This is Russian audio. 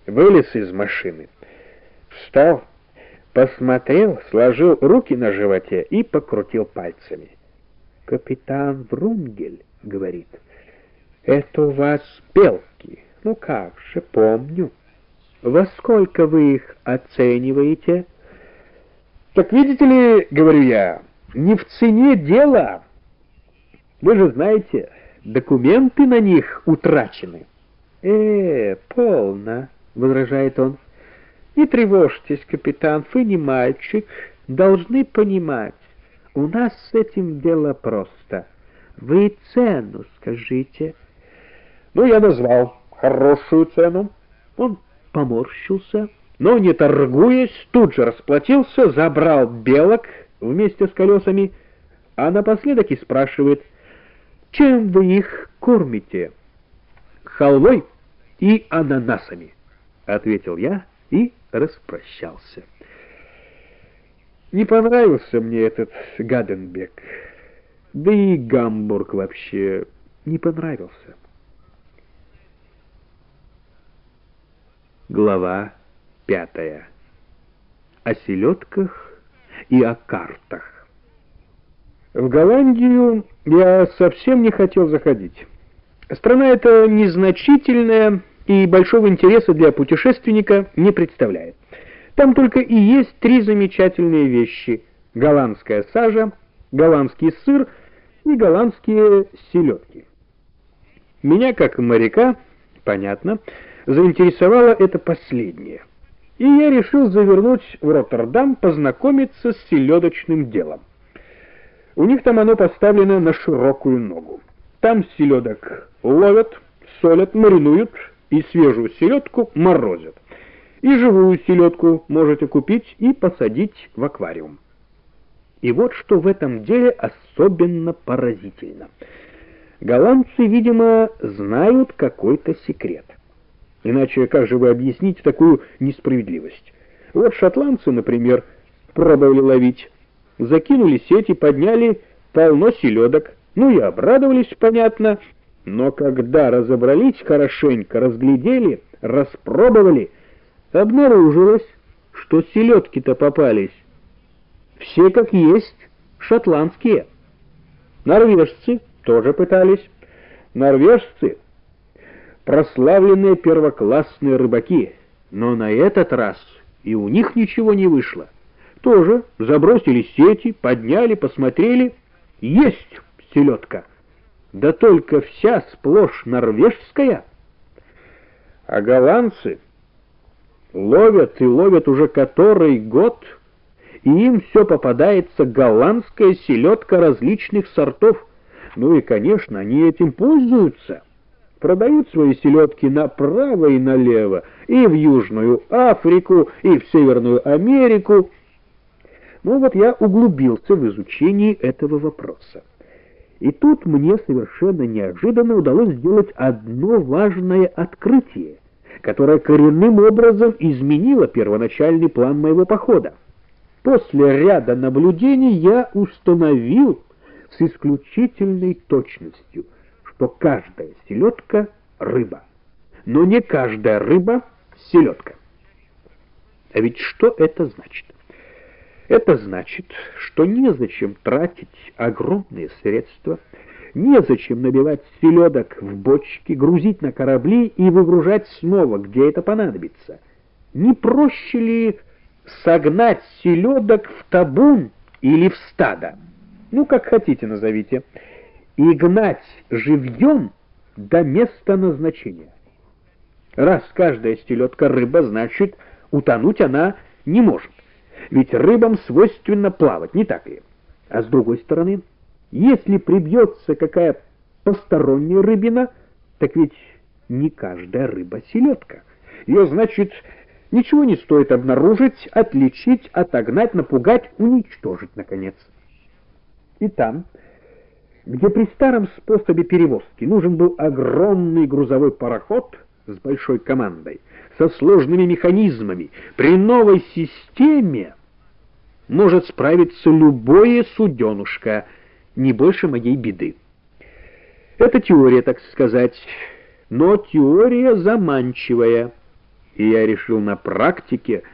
вылез из машины, встал, посмотрел, сложил руки на животе и покрутил пальцами. «Капитан Врунгель, — говорит, — это у вас белки. Ну как же, помню. Во сколько вы их оцениваете?» «Так видите ли, — говорю я, — не в цене дело. Вы же знаете, документы на них утрачены». Полно, — возражает он. «Не тревожьтесь, капитан, вы не мальчик, должны понимать. У нас с этим дело просто. Вы цену скажите». Ну, я назвал хорошую цену. Он поморщился, но, не торгуясь, тут же расплатился, забрал белок вместе с колесами, а напоследок и спрашивает: «Чем вы их кормите?» «Халвой и ананасами», — ответил я и распрощался. Не понравился мне этот Гаденбек, да и Гамбург вообще не понравился. Глава 5. О селедках и о картах. В Голландию я совсем не хотел заходить. Страна эта незначительная и большого интереса для путешественника не представляет. Там только и есть 3 замечательные вещи: голландская сажа, голландский сыр и голландские селедки. Меня, как моряка, понятно, заинтересовало это последнее, и я решил завернуть в Роттердам познакомиться с селедочным делом. У них там оно поставлено на широкую ногу. Там селедок ловят, солят, маринуют и свежую селедку морозят. И живую селедку можете купить и посадить в аквариум. И вот что в этом деле особенно поразительно. Голландцы, видимо, знают какой-то секрет. Иначе как же вы объясните такую несправедливость? Вот шотландцы, например, пробовали ловить. Закинули сети, подняли полно селедок. Ну и обрадовались, понятно. Но когда разобрались хорошенько, разглядели, распробовали, обнаружилось, что селедки-то попались все как есть шотландские. Норвежцы тоже пытались. Норвежцы — прославленные первоклассные рыбаки, но на этот раз и у них ничего не вышло. Тоже забросили сети, подняли, посмотрели — есть селедка. Да только вся сплошь норвежская. А голландцы ловят и ловят уже который год, и им все попадается голландская селедка различных сортов. Ну и, конечно, они этим пользуются. Продают свои селедки направо и налево, и в Южную Африку, и в Северную Америку. Ну вот я углубился в изучение этого вопроса. И тут мне совершенно неожиданно удалось сделать одно важное открытие, которое коренным образом изменило первоначальный план моего похода. После ряда наблюдений я установил с исключительной точностью, что каждая селедка — рыба, но не каждая рыба — селедка. А ведь что это значит? Это значит, что незачем тратить огромные средства, незачем набивать селедок в бочки, грузить на корабли и выгружать снова, где это понадобится. Не проще ли согнать селедок в табун или в стадо? Ну, как хотите назовите. И гнать живьем до места назначения. Раз каждая селедка рыба, значит, утонуть она не может. Ведь рыбам свойственно плавать, не так ли? А с другой стороны, если прибьется какая посторонняя рыбина, так ведь не каждая рыба селедка. Ее, значит, ничего не стоит обнаружить, отличить, отогнать, напугать, уничтожить, наконец. И там, где при старом способе перевозки нужен был огромный грузовой пароход с большой командой, со сложными механизмами, при новой системе может справиться любое суденушка, не больше моей беды. Это теория, так сказать, но теория заманчивая. и я решил на практике